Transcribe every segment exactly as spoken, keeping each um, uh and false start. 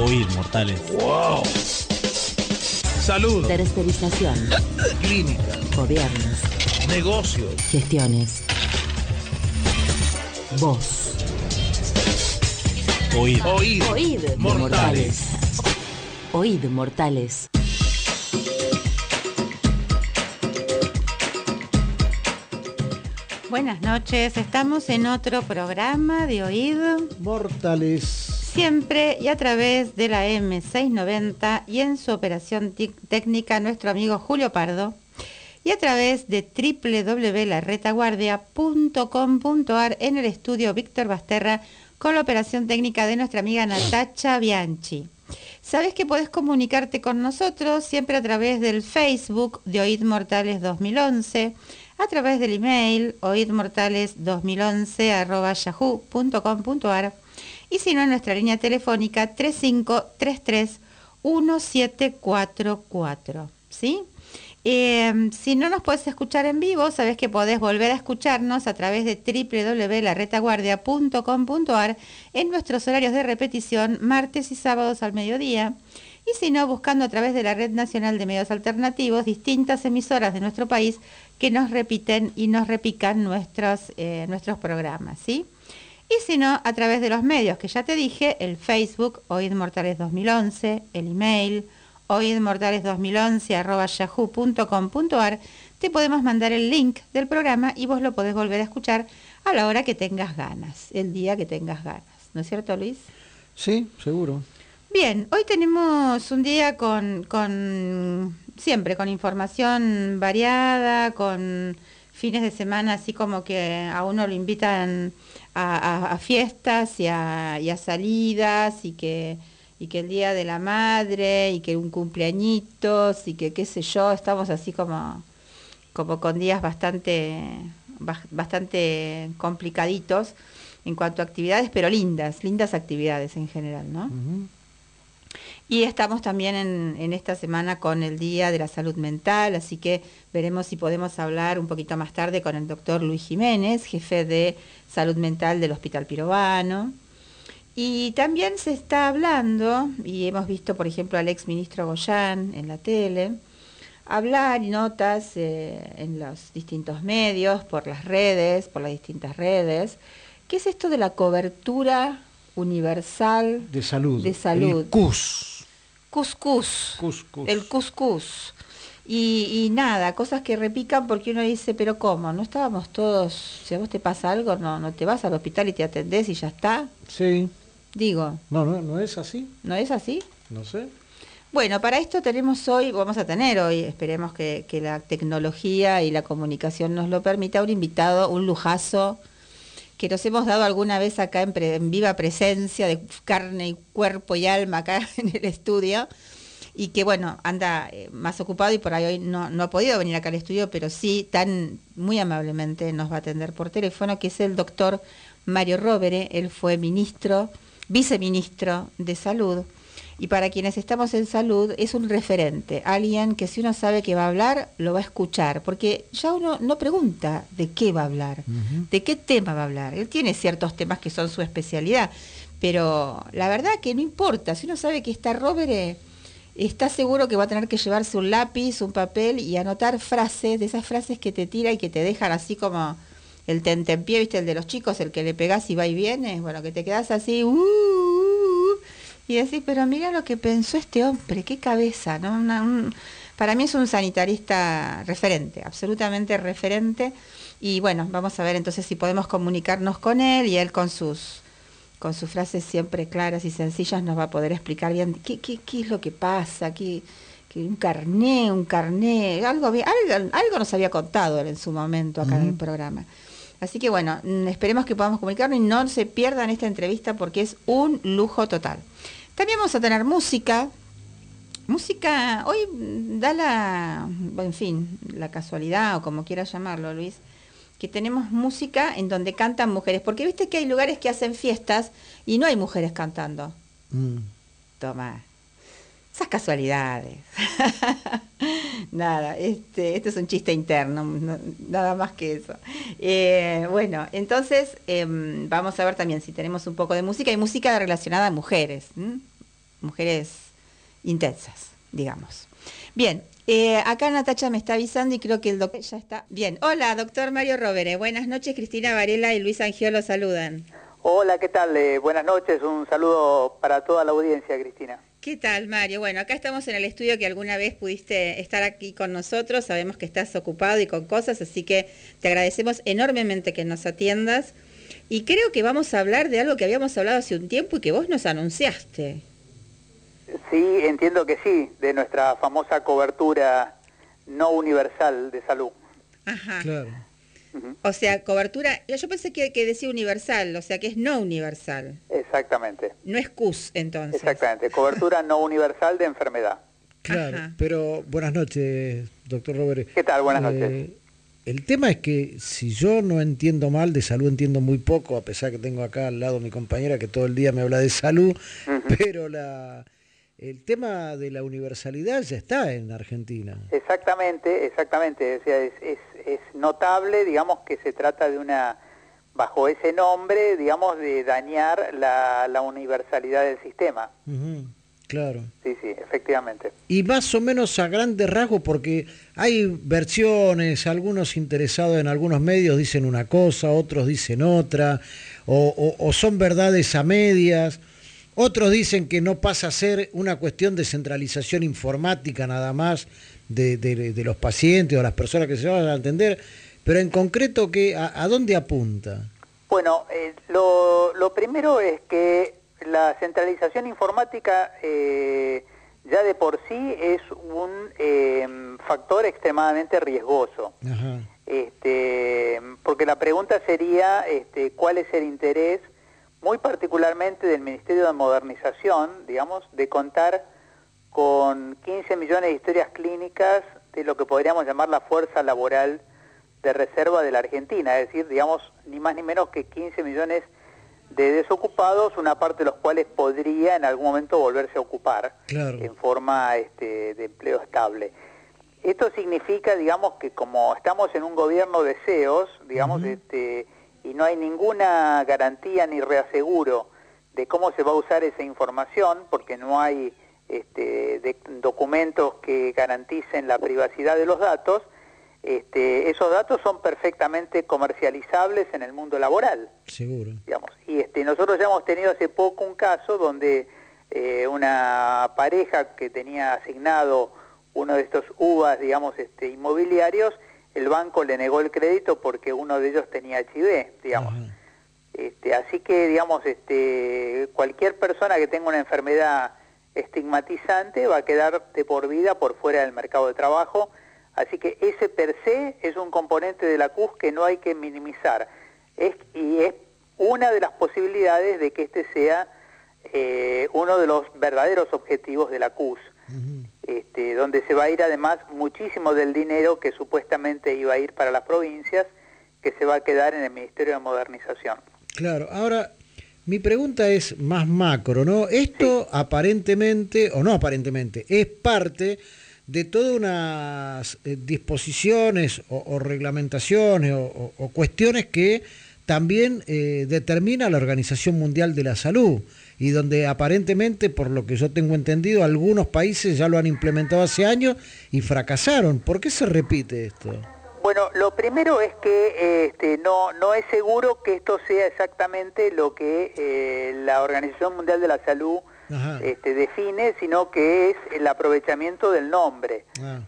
Oíd, mortales. ¡Wow! Salud. Tercerización. Clínica. Gobiernos. Negocios. Gestiones. Voz. Oíd. Oíd. Oíd, mortales. Oíd, mortales. Buenas noches, estamos en otro programa de Oíd Mortales. Siempre y a través de la eme seiscientos noventa y en su operación técnica nuestro amigo Julio Pardo y a través de doble u doble u doble u punto la retaguardia punto com punto ar en el estudio Víctor Basterra con la operación técnica de nuestra amiga Natacha Bianchi. Sabes que podés comunicarte con nosotros siempre a través del Facebook de Oíd Mortales dos mil once, a través del email oidmortales dos mil once arroba yahoo punto com punto ar y si no en nuestra línea telefónica tres cinco tres tres uno siete cuatro cuatro, ¿sí? Eh, si no nos podés escuchar en vivo, sabés que podés volver a escucharnos a través de doble u doble u doble u punto la retaguardia punto com punto ar en nuestros horarios de repetición martes y sábados al mediodía. Y si no, buscando a través de la Red Nacional de Medios Alternativos distintas emisoras de nuestro país que nos repiten y nos repican nuestros, eh, nuestros programas, ¿sí? Y si no, a través de los medios que ya te dije, el Facebook, Oíd Mortales dos mil once, el email, oidmortales dos mil once arroba yahoo punto com punto ar, te podemos mandar el link del programa y vos lo podés volver a escuchar a la hora que tengas ganas, el día que tengas ganas. ¿No es cierto, Luis? Sí, seguro. Bien, hoy tenemos un día con, con siempre con información variada, con fines de semana así como que a uno lo invitan a, a, a fiestas y a, y a salidas y que, y que el Día de la Madre y que un cumpleañitos y que qué sé yo, estamos así como, como con días bastante, bastante complicaditos en cuanto a actividades, pero lindas, lindas actividades en general, ¿no? Uh-huh. Y estamos también en, en esta semana con el Día de la Salud Mental, así que veremos si podemos hablar un poquito más tarde con el doctor Luis Jiménez, jefe de Salud Mental del Hospital Pirovano. Y también se está hablando, y hemos visto, por ejemplo, al ex ministro Goyán en la tele, hablar y notas eh, en los distintos medios, por las redes, por las distintas redes. ¿Qué es esto de la cobertura universal de salud? De salud. El C U S. Cuscús. Cuscús. El cuscús. Y, y nada, cosas que repican porque uno dice, pero ¿cómo? ¿No estábamos todos, si a vos te pasa algo, no, no te vas al hospital y te atendés y ya está? Sí. Digo. No, no, no es así. ¿No es así? No sé. Bueno, para esto tenemos hoy, vamos a tener hoy, esperemos que, que la tecnología y la comunicación nos lo permita, un invitado, un lujazo, que nos hemos dado alguna vez acá en, pre, en viva presencia de carne y cuerpo y alma acá en el estudio, y que bueno, anda eh, más ocupado y por ahí hoy no, no ha podido venir acá al estudio, pero sí tan muy amablemente nos va a atender por teléfono, que es el doctor Mario Rovere. Él fue ministro, viceministro de Salud, y para quienes estamos en salud es un referente, alguien que si uno sabe que va a hablar, lo va a escuchar, porque ya uno no pregunta de qué va a hablar, uh-huh. de qué tema va a hablar. Él tiene ciertos temas que son su especialidad, pero la verdad que no importa, si uno sabe que está Rovere, está seguro que va a tener que llevarse un lápiz, un papel y anotar frases, de esas frases que te tira y que te dejan así como el tentempié, ¿viste? El de los chicos, el que le pegás y va y viene, bueno, que te quedás así, uh, y decís, pero mira lo que pensó este hombre, qué cabeza, ¿no? Una, un, para mí es un sanitarista referente, absolutamente referente, y bueno, vamos a ver entonces si podemos comunicarnos con él y él con sus con sus frases siempre claras y sencillas nos va a poder explicar bien qué, qué, qué es lo que pasa, qué, qué un carné, un carné, algo, algo, algo nos había contado él en su momento acá uh-huh. en el programa. Así que bueno, esperemos que podamos comunicarnos y no se pierdan esta entrevista porque es un lujo total. También vamos a tener música, música, hoy da la, en fin, la casualidad o como quieras llamarlo, Luis, que tenemos música en donde cantan mujeres, porque viste que hay lugares que hacen fiestas y no hay mujeres cantando. Mm. Toma, esas casualidades. Nada, este, esto es un chiste interno, no, nada más que eso. Eh, bueno, entonces eh, vamos a ver también si tenemos un poco de música y música relacionada a mujeres. ¿m? mujeres intensas, digamos. Bien, eh, acá Natacha me está avisando y creo que el doctor ya está. Bien, hola, doctor Mario Rovere. Buenas noches, Cristina Varela y Luis Angiolo saludan. Hola, ¿qué tal? Eh, buenas noches, un saludo para toda la audiencia, Cristina. ¿Qué tal, Mario? Bueno, acá estamos en el estudio que alguna vez pudiste estar aquí con nosotros, sabemos que estás ocupado y con cosas, así que te agradecemos enormemente que nos atiendas. Y creo que vamos a hablar de algo que habíamos hablado hace un tiempo y que vos nos anunciaste. Sí, entiendo que sí, de nuestra famosa cobertura no universal de salud. Ajá. Claro. O sea, cobertura, yo pensé que, que decía universal, o sea que es no universal. Exactamente. No es C U S, entonces. Exactamente, cobertura no universal de enfermedad. Claro, Ajá. pero buenas noches, doctor Robert. ¿Qué tal? Buenas Eh, noches. El tema es que si yo no entiendo mal, de salud entiendo muy poco, a pesar que tengo acá al lado mi compañera que todo el día me habla de salud, Ujú. pero la, el tema de la universalidad ya está en Argentina. Exactamente, exactamente. O sea, es, es, es notable, digamos, que se trata de una, bajo ese nombre, digamos, de dañar la, la universalidad del sistema. Ujú, claro. Sí, sí, efectivamente. Y más o menos a grandes rasgos, porque hay versiones, algunos interesados en algunos medios dicen una cosa, otros dicen otra, o, o, o son verdades a medias, otros dicen que no pasa a ser una cuestión de centralización informática nada más de, de, de los pacientes o las personas que se van a atender, pero en concreto, ¿qué, a, ¿a dónde apunta? Bueno, eh, lo, lo primero es que la centralización informática eh, ya de por sí es un eh, factor extremadamente riesgoso. Ajá. Este, porque la pregunta sería este, ¿cuál es el interés, muy particularmente del Ministerio de Modernización, digamos, de contar con quince millones de historias clínicas de lo que podríamos llamar la fuerza laboral de reserva de la Argentina? Es decir, digamos, ni más ni menos que quince millones de desocupados, una parte de los cuales podría en algún momento volverse a ocupar, Claro. en forma este, de empleo estable. Esto significa, digamos, que como estamos en un gobierno de C E Os, digamos, Uh-huh. este, y no hay ninguna garantía ni reaseguro de cómo se va a usar esa información, porque no hay este, de, documentos que garanticen la privacidad de los datos, este, esos datos son perfectamente comercializables en el mundo laboral. Seguro. Digamos. Y este, nosotros ya hemos tenido hace poco un caso donde eh, una pareja que tenía asignado uno de estos U V As, digamos, este, inmobiliarios, el banco le negó el crédito porque uno de ellos tenía H I V, digamos. Ajá. Este, así que, digamos, este, cualquier persona que tenga una enfermedad estigmatizante va a quedar de por vida por fuera del mercado de trabajo. Así que ese per se es un componente de la C U S que no hay que minimizar. Es, y es una de las posibilidades de que este sea eh, uno de los verdaderos objetivos de la C U S, Uh-huh. este, donde se va a ir además muchísimo del dinero que supuestamente iba a ir para las provincias, que se va a quedar en el Ministerio de Modernización. Claro, ahora mi pregunta es más macro, ¿no? Esto Sí. aparentemente, o no aparentemente, es parte de todas unas eh, disposiciones o, o reglamentaciones o, o, o cuestiones que también eh, determina la Organización Mundial de la Salud y donde aparentemente, por lo que yo tengo entendido, algunos países ya lo han implementado hace años y fracasaron. ¿Por qué se repite esto? Bueno, lo primero es que eh, este, no, no es seguro que esto sea exactamente lo que eh, la Organización Mundial de la Salud Ajá. este, define, sino que es el aprovechamiento del nombre. Ah,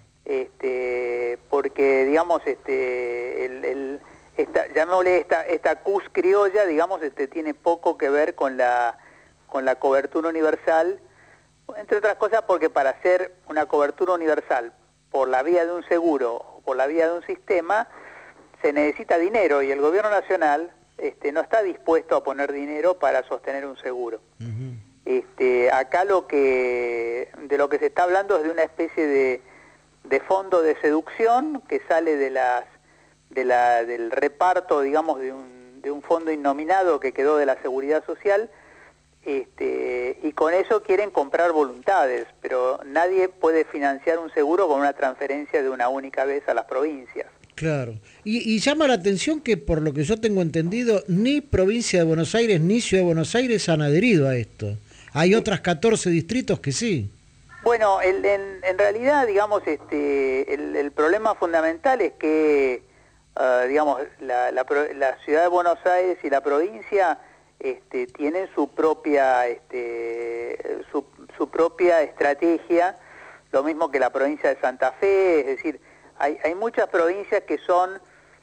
Este, porque, digamos, este, el, el, esta, llamémosle esta, esta C U S criolla, digamos, este, tiene poco que ver con la, con la cobertura universal, entre otras cosas porque para hacer una cobertura universal por la vía de un seguro o por la vía de un sistema, se necesita dinero y el gobierno nacional este, no está dispuesto a poner dinero para sostener un seguro. uh-huh. Este, acá lo que, de lo que se está hablando es de una especie de, de fondo de seducción que sale de las, de la, del reparto, digamos, de un, de un fondo innominado que quedó de la Seguridad Social, este, y con eso quieren comprar voluntades, pero nadie puede financiar un seguro con una transferencia de una única vez a las provincias. Claro. Y, y llama la atención que, por lo que yo tengo entendido, ni provincia de Buenos Aires ni Ciudad de Buenos Aires han adherido a esto. Hay otras catorce distritos que sí. Bueno, el, en, en realidad, digamos, este, el, el problema fundamental es que, uh, digamos, la, la, la ciudad de Buenos Aires y la provincia este, tienen su propia, este, su, su propia estrategia, lo mismo que la provincia de Santa Fe, es decir, hay, hay muchas provincias que son,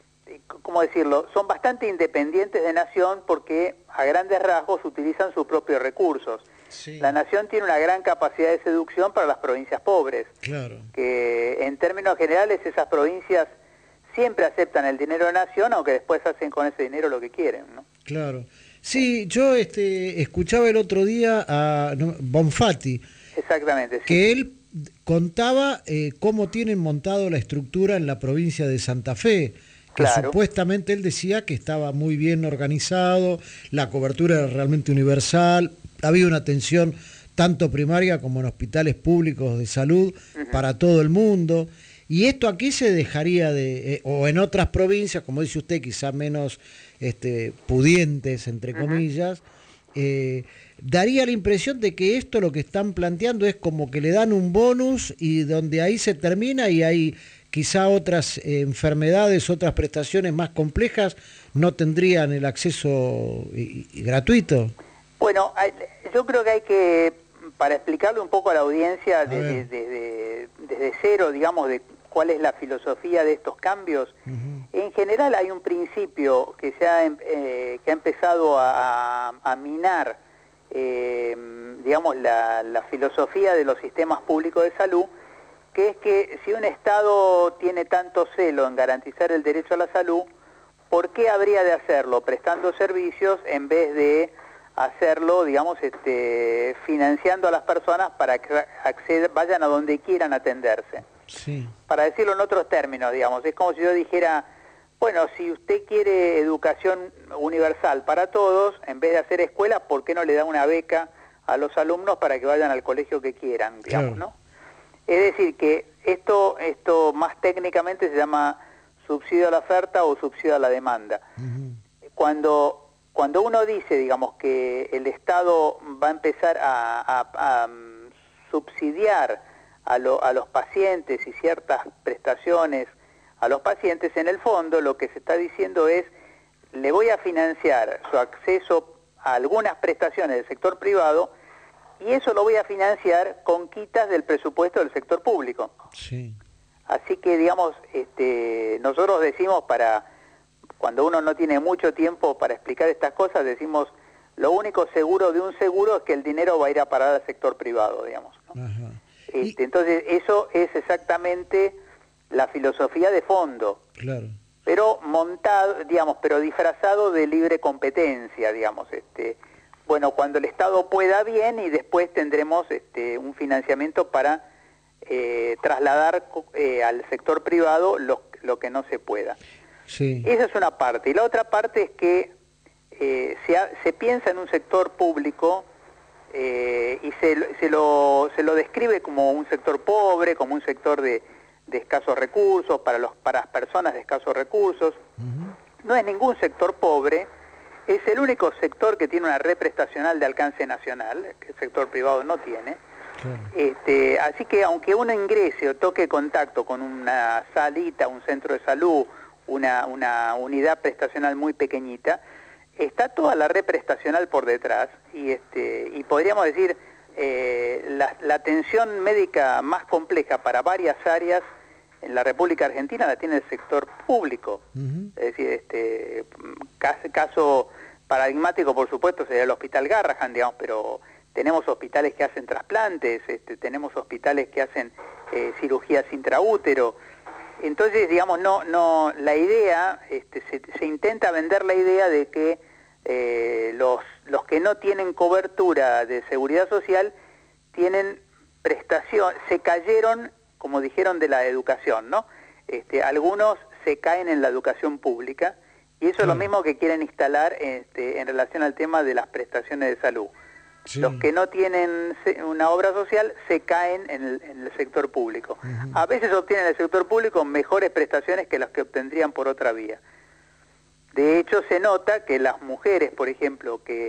¿cómo decirlo?, son bastante independientes de Nación porque a grandes rasgos utilizan sus propios recursos. Sí. La Nación tiene una gran capacidad de seducción para las provincias pobres, claro. que en términos generales esas provincias siempre aceptan el dinero de Nación, aunque después hacen con ese dinero lo que quieren, ¿no? Claro. Sí, yo este, escuchaba el otro día a no, Bonfatti. Exactamente, sí. Que él contaba eh, cómo tienen montado la estructura en la provincia de Santa Fe, que claro. supuestamente él decía que estaba muy bien organizado, la cobertura era realmente universal, había una atención tanto primaria como en hospitales públicos de salud uh-huh. para todo el mundo, y esto aquí se dejaría de, eh, o en otras provincias, como dice usted, quizá menos este, pudientes, entre uh-huh. comillas, eh, daría la impresión de que esto lo que están planteando es como que le dan un bonus y donde ahí se termina y hay quizá otras eh, enfermedades, otras prestaciones más complejas no tendrían el acceso y, y gratuito. Bueno, hay, yo creo que hay que, para explicarle un poco a la audiencia desde, desde, desde cero, digamos, de cuál es la filosofía de estos cambios, uh-huh. en general hay un principio que, se ha, eh, que ha empezado a, a minar, eh, digamos, la, la filosofía de los sistemas públicos de salud, que es que si un Estado tiene tanto celo en garantizar el derecho a la salud, ¿por qué habría de hacerlo prestando servicios en vez de hacerlo, digamos, este, financiando a las personas para que acceder, vayan a donde quieran atenderse? Sí. Para decirlo en otros términos, digamos, es como si yo dijera, bueno, si usted quiere educación universal para todos, en vez de hacer escuela, ¿por qué no le da una beca a los alumnos para que vayan al colegio que quieran, digamos, claro. ¿no? Es decir, que esto, esto más técnicamente se llama subsidio a la oferta o subsidio a la demanda. Uh-huh. Cuando Cuando uno dice, digamos, que el Estado va a empezar a, a, a subsidiar a, lo, a los pacientes y ciertas prestaciones a los pacientes, en el fondo lo que se está diciendo es, le voy a financiar su acceso a algunas prestaciones del sector privado y eso lo voy a financiar con quitas del presupuesto del sector público. Sí. Así que, digamos, este, nosotros decimos para... Cuando uno no tiene mucho tiempo para explicar estas cosas, decimos, lo único seguro de un seguro es que el dinero va a ir a parar al sector privado, digamos, ¿no? Ajá. Este, Y... Entonces, eso es exactamente la filosofía de fondo. Claro. Pero montado, digamos, pero disfrazado de libre competencia, digamos. Este, bueno, cuando el Estado pueda, bien, y después tendremos este, un financiamiento para eh, trasladar eh, al sector privado lo, lo que no se pueda. Sí. Esa es una parte. Y la otra parte es que eh, se, ha, se piensa en un sector público eh, y se, se, lo, se lo describe como un sector pobre, como un sector de, de escasos recursos, para, los, para las personas de escasos recursos. Uh-huh. No es ningún sector pobre, es el único sector que tiene una red prestacional de alcance nacional, que el sector privado no tiene. Claro. Este, así que aunque uno ingrese o toque contacto con una salita, un centro de salud, Una, una unidad prestacional muy pequeñita, está toda la red prestacional por detrás y, este, y podríamos decir eh, la, la atención médica más compleja para varias áreas en la República Argentina la tiene el sector público. Uh-huh. Es decir, este caso, caso paradigmático, por supuesto, sería el Hospital Garrahan, digamos, pero tenemos hospitales que hacen trasplantes, este, tenemos hospitales que hacen eh, cirugías intraútero. Entonces, digamos, no, no, la idea, este, se, se intenta vender la idea de que eh, los, los que no tienen cobertura de seguridad social tienen prestación, se cayeron, como dijeron, de la educación, ¿no? Este, algunos se caen en la educación pública y eso sí. Es lo mismo que quieren instalar este, en relación al tema de las prestaciones de salud. Sí. Los que no tienen una obra social se caen en el, en el sector público. Uh-huh. A veces obtienen en el sector público mejores prestaciones que las que obtendrían por otra vía. De hecho, se nota que las mujeres, por ejemplo, que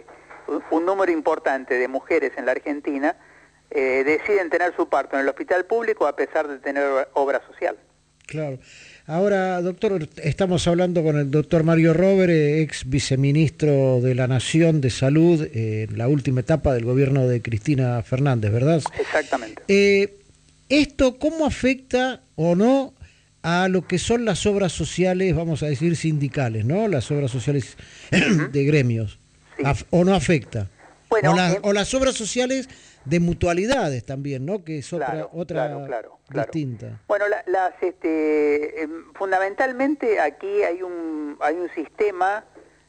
un, un número importante de mujeres en la Argentina eh, deciden tener su parto en el hospital público a pesar de tener obra social. Claro. Ahora, doctor, estamos hablando con el doctor Mario Rober, ex viceministro de la Nación de Salud, en eh, la última etapa del gobierno de Cristina Fernández, ¿verdad? Exactamente. Eh, ¿Esto cómo afecta o no a lo que son las obras sociales, vamos a decir, sindicales, ¿no? Las obras sociales uh-huh. de gremios. Sí. Af- ¿O no afecta? Bueno, o, la, eh, o las obras sociales de mutualidades también, ¿no? Que es otra, claro, otra claro, claro, claro. distinta. Bueno, la, las, este, eh, fundamentalmente aquí hay un, hay un sistema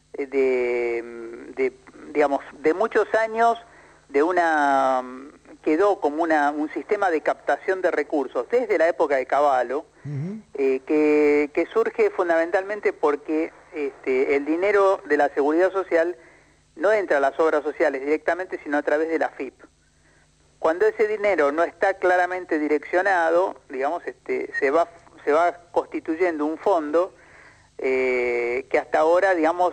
de, de, digamos, de muchos años, de una, quedó como una, un sistema de captación de recursos desde la época de Cavallo, uh-huh. eh, que, que surge fundamentalmente porque este, el dinero de la seguridad social no entra a las obras sociales directamente, sino a través de la F I P. Cuando ese dinero no está claramente direccionado, digamos, este, se va se va constituyendo un fondo eh, que hasta ahora, digamos,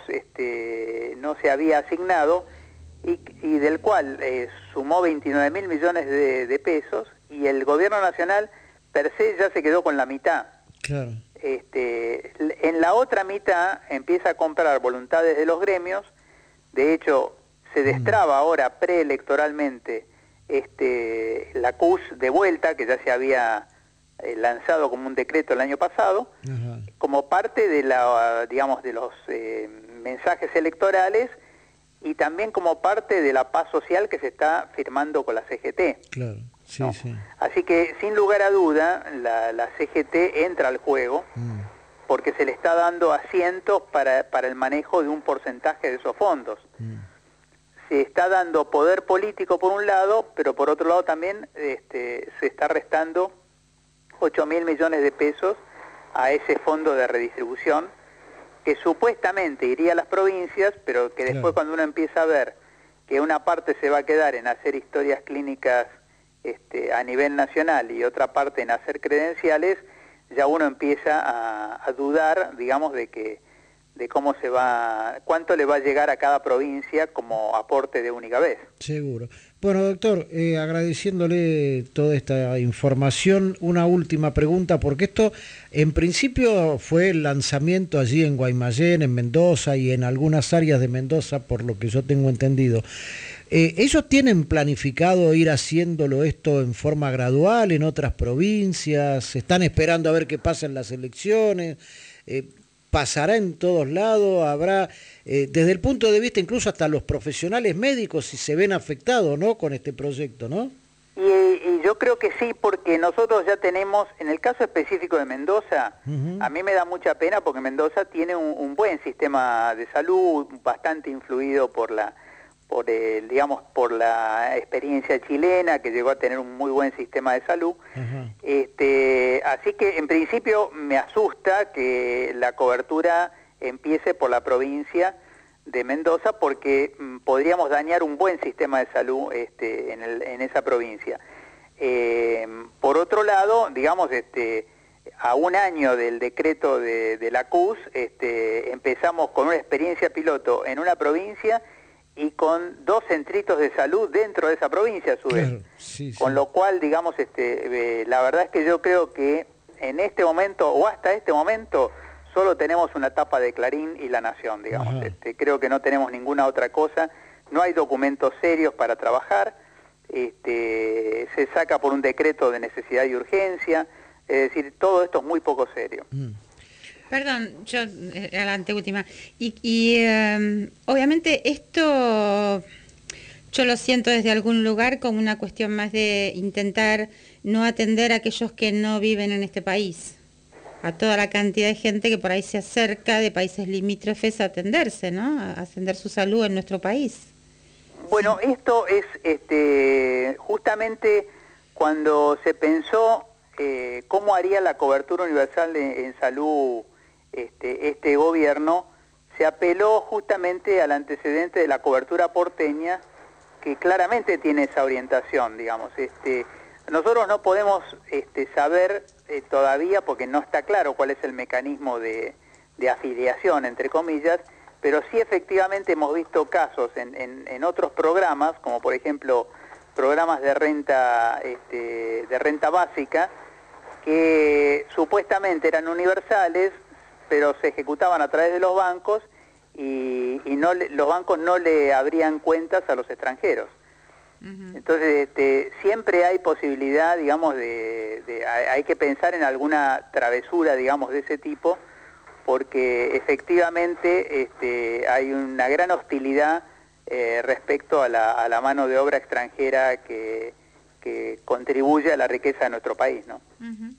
este, no se había asignado y, y del cual eh, sumó veintinueve mil millones de, de pesos y el gobierno nacional per se ya se quedó con la mitad. Claro. Este, en la otra mitad empieza a comprar voluntades de los gremios. De hecho, se destraba ahora preelectoralmente este, la C U S de vuelta, que ya se había eh, lanzado como un decreto el año pasado, uh-huh. como parte de la, digamos, de los eh, mensajes electorales y también como parte de la paz social que se está firmando con la C G T. Claro, sí, ¿no? sí. Así que, sin lugar a duda, la, la C G T entra al juego. Mm. porque se le está dando asientos para, para el manejo de un porcentaje de esos fondos. Mm. Se está dando poder político por un lado, pero por otro lado también este, se está restando ocho mil millones de pesos a ese fondo de redistribución, que supuestamente iría a las provincias, pero que después claro. cuando uno empieza a ver que una parte se va a quedar en hacer historias clínicas este, a nivel nacional y otra parte en hacer credenciales, ya uno empieza a, a dudar, digamos, de que de cómo se va, cuánto le va a llegar a cada provincia como aporte de única vez. Seguro. Bueno, doctor, eh, agradeciéndole toda esta información, una última pregunta, porque esto en principio fue el lanzamiento allí en Guaymallén, en Mendoza y en algunas áreas de Mendoza, por lo que yo tengo entendido. Eh, ¿Ellos tienen planificado ir haciéndolo esto en forma gradual en otras provincias? ¿Están esperando a ver qué pasa en las elecciones? Eh, ¿Pasará en todos lados? ¿Habrá, eh, desde el punto de vista incluso hasta los profesionales médicos, si se ven afectados, ¿no?, con este proyecto, ¿no? Y, y yo creo que sí, porque nosotros ya tenemos, en el caso específico de Mendoza, uh-huh. a mí me da mucha pena porque Mendoza tiene un, un buen sistema de salud, bastante influido por la por el, digamos, por la experiencia chilena, que llegó a tener un muy buen sistema de salud. Uh-huh. Este, así que en principio me asusta que la cobertura empiece por la provincia de Mendoza, porque mm, podríamos dañar un buen sistema de salud este, en, el, en esa provincia. Eh, por otro lado, digamos, este, a un año del decreto de, de la C U S, este, empezamos con una experiencia piloto en una provincia y con dos centritos de salud dentro de esa provincia a su vez. Claro, sí, sí. Con lo cual, digamos, este, eh, la verdad es que yo creo que en este momento, o hasta este momento, solo tenemos una tapa de Clarín y La Nación, digamos. Este, creo que no tenemos ninguna otra cosa, no hay documentos serios para trabajar, este, se saca por un decreto de necesidad y urgencia, es decir, todo esto es muy poco serio. Mm. Perdón, yo era la anteúltima. Y, y eh, obviamente esto yo lo siento desde algún lugar como una cuestión más de intentar no atender a aquellos que no viven en este país, a toda la cantidad de gente que por ahí se acerca de países limítrofes a atenderse, ¿no? A atender su salud en nuestro país. Bueno, esto es este, justamente cuando se pensó eh, cómo haría la cobertura universal en, en salud Este, este gobierno, se apeló justamente al antecedente de la cobertura porteña, que claramente tiene esa orientación, digamos. Este, nosotros no podemos este, saber eh, todavía, porque no está claro cuál es el mecanismo de, de afiliación, entre comillas, pero sí efectivamente hemos visto casos en, en, en otros programas, como por ejemplo programas de renta, este, de renta básica, que supuestamente eran universales, pero se ejecutaban a través de los bancos y, y no le, los bancos no le abrían cuentas a los extranjeros. Uh-huh. Entonces, este, siempre hay posibilidad, digamos, de, de hay que pensar en alguna travesura, digamos, de ese tipo, porque efectivamente este, hay una gran hostilidad eh, respecto a la, a la mano de obra extranjera que, que contribuye a la riqueza de nuestro país, ¿no? Uh-huh.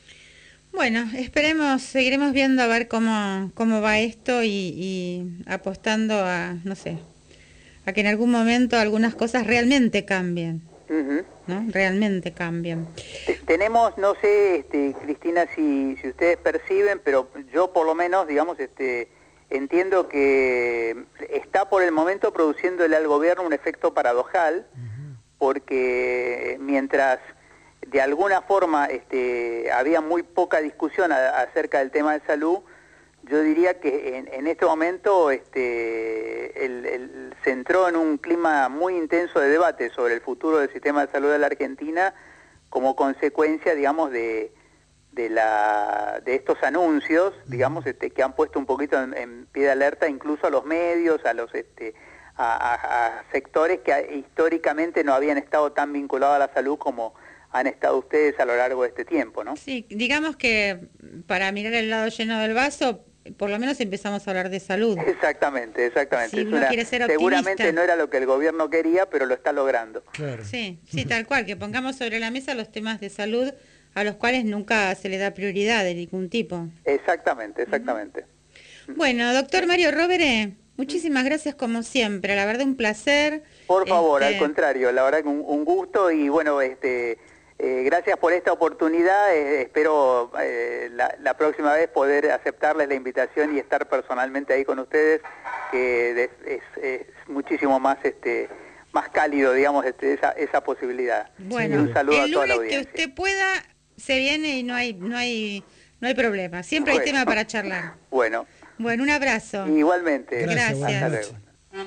Bueno, esperemos, seguiremos viendo a ver cómo, cómo va esto y, y apostando a, no sé, a que en algún momento algunas cosas realmente cambien, uh-huh. ¿no? Realmente cambien. Tenemos, no sé, este, Cristina, si, si ustedes perciben, pero yo por lo menos, digamos, este, entiendo que está por el momento produciéndole al gobierno un efecto paradojal, uh-huh. porque mientras de alguna forma este, había muy poca discusión a, acerca del tema de salud, yo diría que en, en este momento este, el, el, se entró en un clima muy intenso de debate sobre el futuro del sistema de salud de la Argentina como consecuencia, digamos, de, de, la, de estos anuncios, digamos, este, que han puesto un poquito en, en pie de alerta incluso a los medios, a los este, a, a, a sectores que históricamente no habían estado tan vinculados a la salud como han estado ustedes a lo largo de este tiempo, ¿no? Sí, digamos que para mirar el lado lleno del vaso, por lo menos empezamos a hablar de salud. Exactamente, exactamente. Si es uno una, quiere ser optimista. Seguramente no era lo que el gobierno quería, pero lo está logrando. Claro. Sí, sí, tal cual, que pongamos sobre la mesa los temas de salud a los cuales nunca se le da prioridad de ningún tipo. Exactamente, exactamente. Uh-huh. Bueno, doctor Mario Rovere, muchísimas gracias como siempre, la verdad un placer. Por favor, este... al contrario, la verdad que un, un gusto y bueno, este... Eh, gracias por esta oportunidad, eh, espero eh, la, la próxima vez poder aceptarles la invitación y estar personalmente ahí con ustedes, que es, es, es muchísimo más este más cálido, digamos, este, esa, esa posibilidad. Bueno, y un saludo el a toda la lunes audiencia. Que usted pueda, se viene y no hay, no hay, no hay problema, siempre bueno. hay tema para charlar. Bueno. Bueno, un abrazo. Igualmente. Gracias. Gracias. Hasta luego.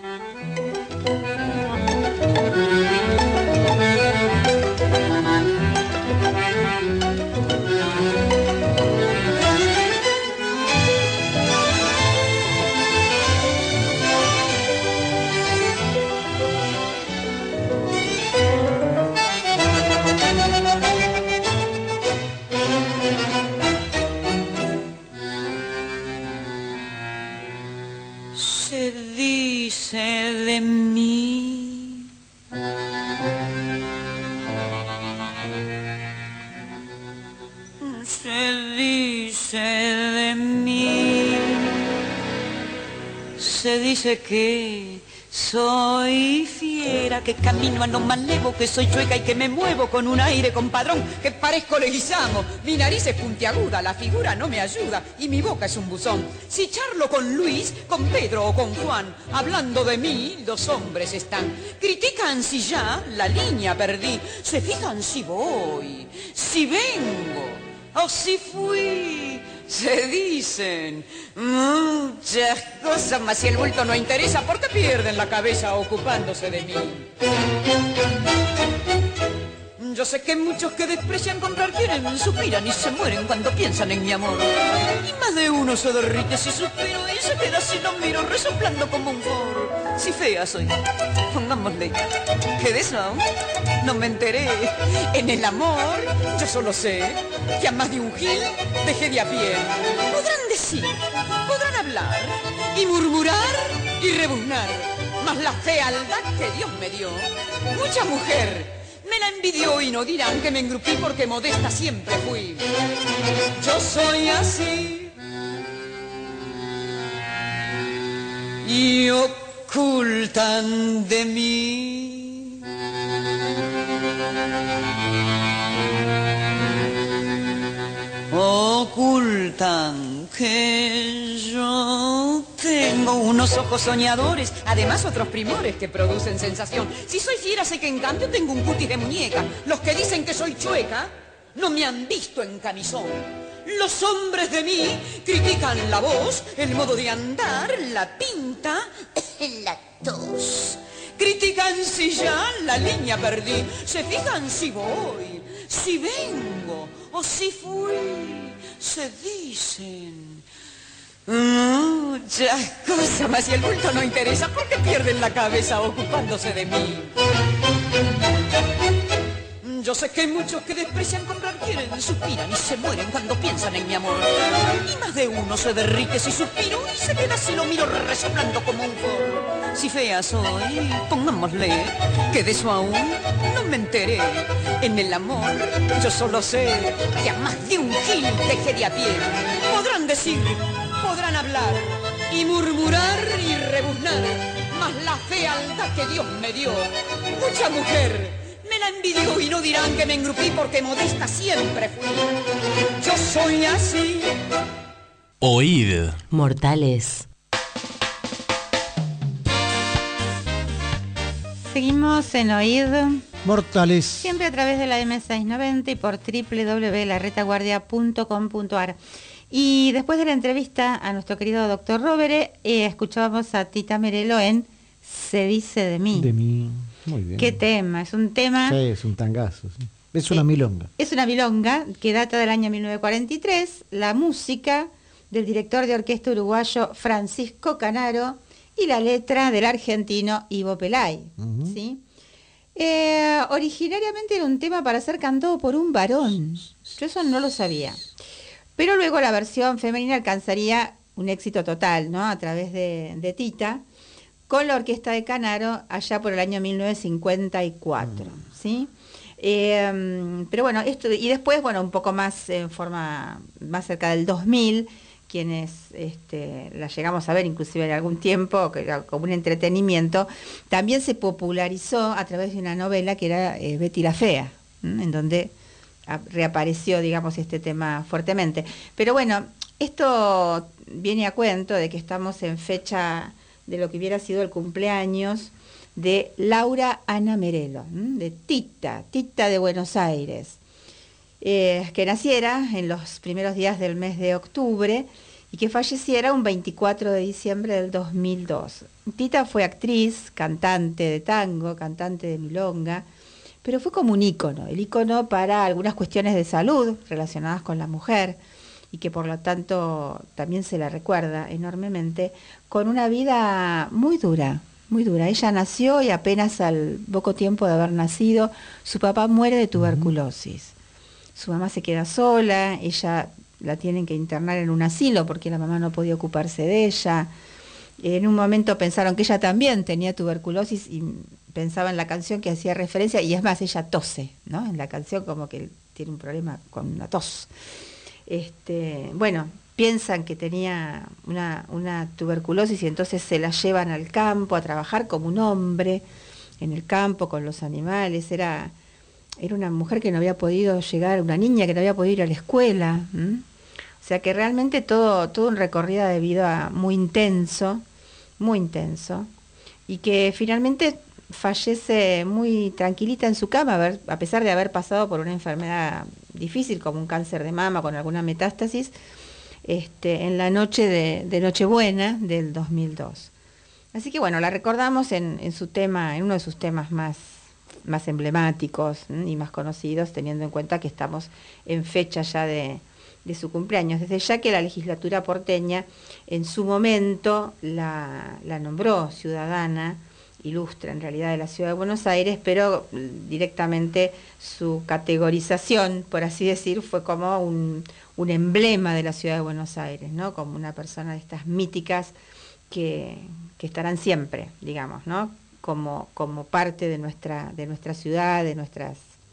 Se dice de mí se dice de mí se dice que soy fiera, que camino a lo malevo, que soy chueca y que me muevo con un aire compadrón, que parezco Leguizamo, mi nariz es puntiaguda, la figura no me ayuda y mi boca es un buzón. Si charlo con Luis, con Pedro o con Juan, hablando de mí, los hombres están. Critican si ya la línea perdí, se fijan si voy, si vengo o si fui. Se dicen muchas cosas, mas si el bulto no interesa, ¿por qué pierden la cabeza ocupándose de mí? Yo sé que muchos que desprecian comprar quieren, suspiran y se mueren cuando piensan en mi amor. Y más de uno se derrite si suspiro y se queda si lo miro, resoplando como un forro. Si fea soy, pongámosle, que de eso no me enteré. En el amor yo solo sé que a más de un gil dejé de a pie. Podrán decir, podrán hablar y murmurar y rebuznar, mas la fealdad que Dios me dio, mucha mujer me la envidió y no dirán que me engrupí porque modesta siempre fui. Yo soy así y ocultan de mí ocultan que yo tengo unos ojos soñadores, además otros primores que producen sensación. Si soy fiera sé que en cambio tengo un cutis de muñeca. Los que dicen que soy chueca no me han visto en camisón. Los hombres de mí critican la voz, el modo de andar, la pinta, la tos. Critican si ya la línea perdí, se fijan si voy, si vengo o si fui, se dicen muchas cosas, mas si el bulto no interesa, ¿por qué pierden la cabeza ocupándose de mí? Yo sé que hay muchos que desprecian comprar, quieren, suspiran y se mueren cuando piensan en mi amor. Y más de uno se derrite si suspiro y se queda si lo miro resoplando como un forro. Si fea soy, pongámosle, que de eso aún no me enteré. En el amor yo solo sé que a más de un gil dejé de a pie. Podrán decir, podrán hablar y murmurar y rebuznar, mas la fealdad que Dios me dio, mucha mujer me la envidió y no dirán que me engrupí porque modesta siempre fui. Yo soy así. Oíd. Mortales. Seguimos en Oíd. Mortales. Siempre a través de la eme seiscientos noventa y por doble u doble u doble u punto la retaguardia punto com punto a r. Y después de la entrevista a nuestro querido doctor Rovere, eh, escuchábamos a Tita Merelo en Se dice de mí. De mí. Muy bien. ¿Qué tema? Es un tema... Sí, es un tangazo. Sí. Es una eh, milonga. Es una milonga que data del año mil novecientos cuarenta y tres, la música del director de orquesta uruguayo Francisco Canaro y la letra del argentino Ivo Pelay. Uh-huh. ¿Sí? Eh, originariamente era un tema para ser cantado por un varón. Yo eso no lo sabía. Pero luego la versión femenina alcanzaría un éxito total, ¿no? A través de, de Tita, con la orquesta de Canaro allá por el año mil novecientos cincuenta y cuatro, ¿sí? Eh, pero bueno, esto, y después, bueno, un poco más en forma, más cerca del dos mil, quienes este, la llegamos a ver inclusive en algún tiempo, que era como un entretenimiento, también se popularizó a través de una novela que era eh, Betty la Fea, ¿m? En donde reapareció, digamos, este tema fuertemente. Pero bueno, esto viene a cuento de que estamos en fecha de lo que hubiera sido el cumpleaños de Laura Ana Merelo, de Tita, Tita de Buenos Aires, eh, que naciera en los primeros días del mes de octubre y que falleciera un veinticuatro de diciembre del dos mil dos. Tita fue actriz, cantante de tango, cantante de milonga, pero fue como un ícono, el ícono para algunas cuestiones de salud relacionadas con la mujer, y que por lo tanto también se la recuerda enormemente, con una vida muy dura, muy dura. Ella nació y apenas al poco tiempo de haber nacido, su papá muere de tuberculosis. Su mamá se queda sola, ella la tienen que internar en un asilo porque la mamá no podía ocuparse de ella. En un momento pensaron que ella también tenía tuberculosis y pensaba en la canción que hacía referencia, y es más, ella tose, ¿no? En la canción como que tiene un problema con la tos. Este, bueno, piensan que tenía una, una tuberculosis y entonces se la llevan al campo a trabajar como un hombre en el campo con los animales. Era, era una mujer que no había podido llegar, una niña que no había podido ir a la escuela. ¿m? O sea que realmente todo, todo un recorrido de vida muy intenso, muy intenso, y que finalmente fallece muy tranquilita en su cama, a, ver, a pesar de haber pasado por una enfermedad difícil como un cáncer de mama con alguna metástasis, este, en la noche de, de Nochebuena del dos mil dos. Así que bueno, la recordamos en, en su tema, en uno de sus temas más, más emblemáticos ¿m? y más conocidos, teniendo en cuenta que estamos en fecha ya de, de su cumpleaños, desde ya que la legislatura porteña en su momento la, la nombró ciudadana ilustre en realidad de la ciudad de Buenos Aires, pero directamente su categorización, por así decir, fue como un, un emblema de la ciudad de Buenos Aires, ¿no? Como una persona de estas míticas que, que estarán siempre, digamos, ¿no? Como, como parte de nuestra, de nuestra ciudad, de nuestras,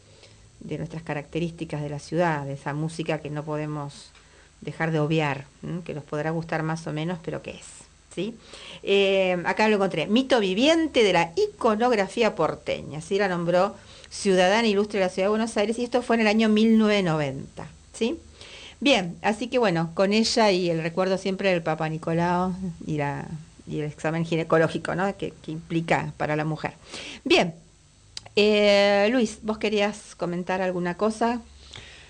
de nuestras características de la ciudad, de esa música que no podemos dejar de obviar, ¿m? Que nos podrá gustar más o menos, pero que es. ¿Sí? Eh, acá lo encontré, mito viviente de la iconografía porteña, así la nombró ciudadana ilustre de la ciudad de Buenos Aires, y esto fue en el año mil novecientos noventa, ¿sí? Bien, así que bueno, con ella y el recuerdo siempre del Papa Nicolau y, la, y el examen ginecológico, ¿no? que, que implica para la mujer. Bien, eh, Luis, ¿vos querías comentar alguna cosa?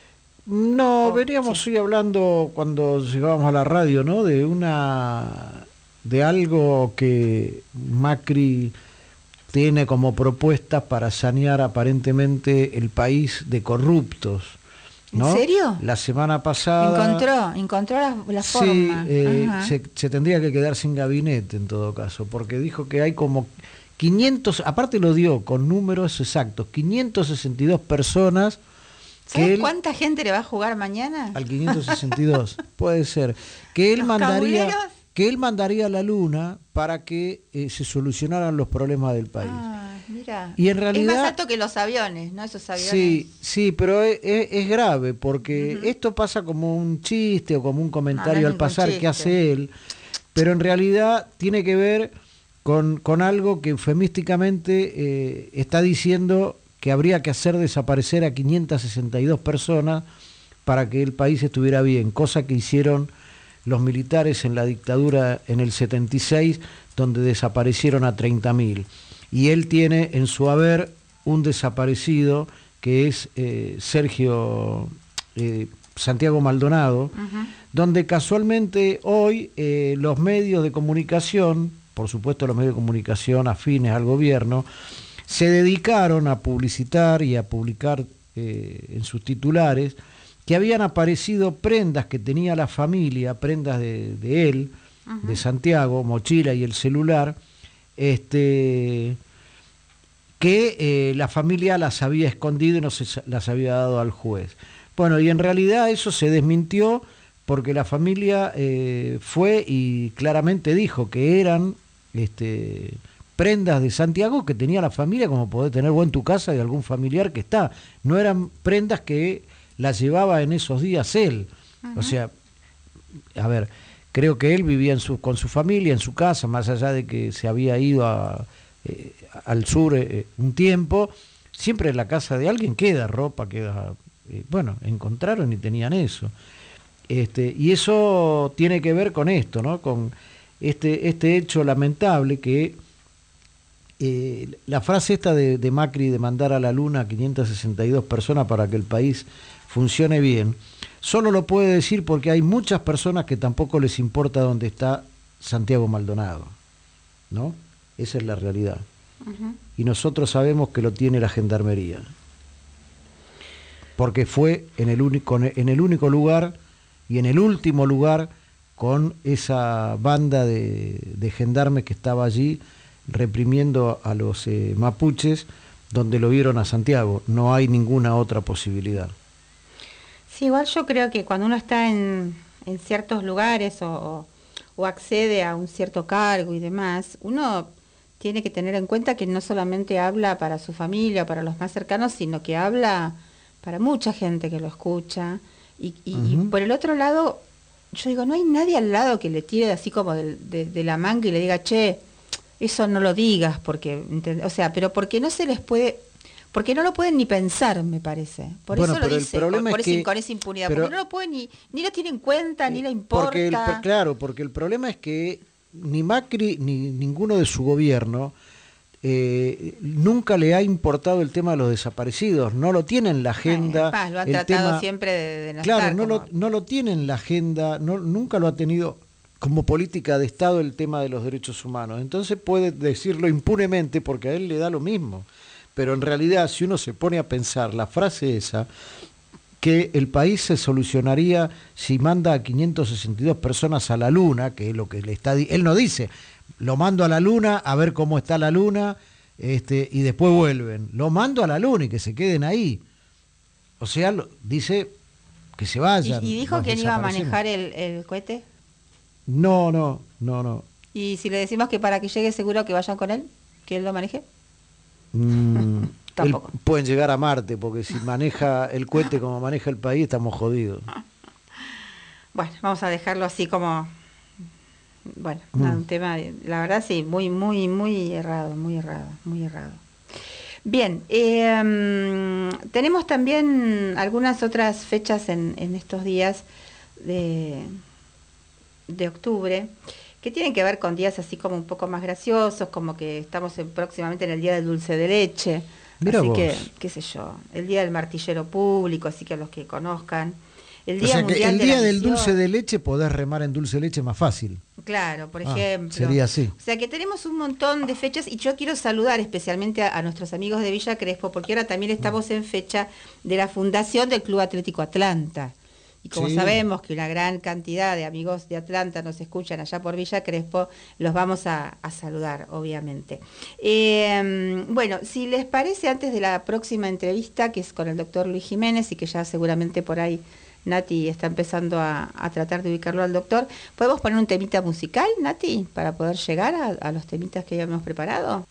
No, Oh, veníamos sí. hoy hablando cuando llegábamos a la radio, ¿no? De una de algo que Macri tiene como propuesta para sanear aparentemente el país de corruptos, ¿no? ¿En serio? La semana pasada Encontró, encontró la, la sí, forma. eh, Ajá. se, se tendría que quedar sin gabinete en todo caso, porque dijo que hay como quinientos, aparte lo dio con números exactos, quinientas sesenta y dos personas que ¿Sabes él, cuánta gente le va a jugar mañana? al quinientos sesenta y dos, puede ser, que él ¿Los mandaría cabuleros? que él mandaría a la luna para que eh, se solucionaran los problemas del país. Ah, mira. Y en realidad- es más alto que los aviones, ¿no? Esos aviones. Sí, sí, pero es, es- es grave porque Ujú. esto pasa como un chiste o como un No, comentario no es al ningún pasar chiste. que hace él, pero en realidad tiene que ver con, con algo que eufemísticamente eh, está diciendo que habría que hacer desaparecer a quinientas sesenta y dos personas para que el país estuviera bien, cosa que hicieron los militares en la dictadura en el setenta y seis, donde desaparecieron a treinta mil. Y él tiene en su haber un desaparecido que es eh, Sergio eh, Santiago Maldonado, Ujú. donde casualmente hoy eh, los medios de comunicación, por supuesto los medios de comunicación afines al gobierno, se dedicaron a publicitar y a publicar eh, en sus titulares que habían aparecido prendas que tenía la familia, prendas de, de él, uh-huh. de Santiago, mochila y el celular, este, que eh, la familia las había escondido y no se las había dado al juez. Bueno, y en realidad eso se desmintió porque la familia eh, fue y claramente dijo que eran este, prendas de Santiago que tenía la familia, como podés tener vos en tu casa de algún familiar que está. No eran prendas que las llevaba en esos días él. Uh-huh. O sea, a ver, creo que él vivía en su, con su familia, en su casa, más allá de que se había ido a, eh, al sur eh, un tiempo, siempre en la casa de alguien queda ropa, queda... Eh, bueno, encontraron y tenían eso. Este, y eso tiene que ver con esto, ¿no? Con este, este hecho lamentable que eh, la frase esta de, de Macri de mandar a la luna a quinientas sesenta y dos personas para que el país funcione bien, solo lo puede decir porque hay muchas personas que tampoco les importa dónde está Santiago Maldonado, ¿no? Esa es la realidad. Uh-huh. Y nosotros sabemos que lo tiene la gendarmería, porque fue en el único, en el único lugar y en el último lugar con esa banda de, de gendarmes que estaba allí reprimiendo a los eh, mapuches, donde lo vieron a Santiago. No hay ninguna otra posibilidad. Sí, igual yo creo que cuando uno está en, en ciertos lugares o, o, o accede a un cierto cargo y demás, uno tiene que tener en cuenta que no solamente habla para su familia, para los más cercanos, sino que habla para mucha gente que lo escucha. Y, y, uh-huh. y por el otro lado, yo digo, no hay nadie al lado que le tire así como de, de, de la manga y le diga, che, eso no lo digas, porque, o sea, pero porque no se les puede... Porque no lo pueden ni pensar, me parece. Por bueno, eso lo dice, por, por es que, ese, con esa impunidad. pero, porque no lo pueden ni, ni lo tienen en cuenta, eh, ni le importa. Porque el, claro, porque el problema es que ni Macri ni ninguno de su gobierno eh, nunca le ha importado el tema de los desaparecidos. No lo tiene en la agenda. Eh, paz, lo han el tratado tema, siempre de, de no Claro, estar no, como... lo, no lo tiene en la agenda, no, nunca lo ha tenido como política de Estado el tema de los derechos humanos. Entonces puede decirlo impunemente porque a él le da lo mismo. Pero en realidad, si uno se pone a pensar la frase esa, que el país se solucionaría si manda a quinientas sesenta y dos personas a la luna, que es lo que le está... Él no dice, lo mando a la luna a ver cómo está la luna este, y después vuelven. Lo mando a la luna y que se queden ahí. O sea, lo, dice que se vayan. ¿Y, y dijo quién iba a manejar el, el cohete? No, no, no, no. ¿Y si le decimos que para que llegue seguro que vayan con él? ¿Que él lo maneje? Mm, Tampoco. Pueden llegar a Marte, porque si maneja el cohete como maneja el país, estamos jodidos. Bueno, vamos a dejarlo así como... Bueno, mm. un tema, la verdad sí, muy, muy, muy errado, muy errado, muy errado. Bien, eh, um, tenemos también algunas otras fechas en, en estos días de, de octubre, que tienen que ver con días así como un poco más graciosos, como que estamos en, próximamente en el Día del Dulce de Leche, Mirá así vos. que, qué sé yo, el Día del Martillero Público, así que a los que conozcan. El O Día sea que Mundial el de día la del Misión. dulce de leche podés remar en dulce de leche más fácil. Claro, por Ah, ejemplo. sería así. O sea que tenemos un montón de fechas y yo quiero saludar especialmente a, a nuestros amigos de Villa Crespo, porque ahora también estamos en fecha de la fundación del Club Atlético Atlanta. Y como Sí. sabemos que una gran cantidad de amigos de Atlanta nos escuchan allá por Villa Crespo, los vamos a, a saludar, obviamente. Eh, bueno, si les parece, antes de la próxima entrevista, que es con el doctor Luis Jiménez, y que ya seguramente por ahí Nati está empezando a, a tratar de ubicarlo al doctor, ¿podemos poner un temita musical, Nati, para poder llegar a, a los temitas que habíamos preparado?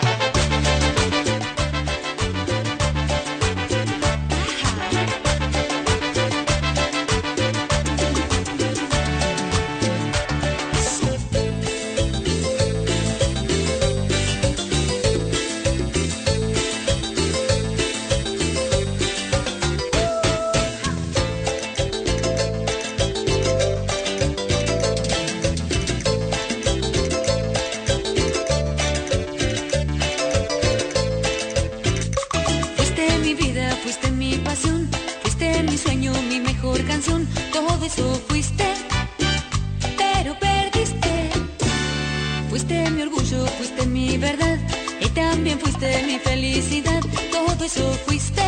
Todo eso fuiste, pero perdiste. Fuiste mi orgullo, fuiste mi verdad, y también fuiste mi felicidad. Todo eso fuiste,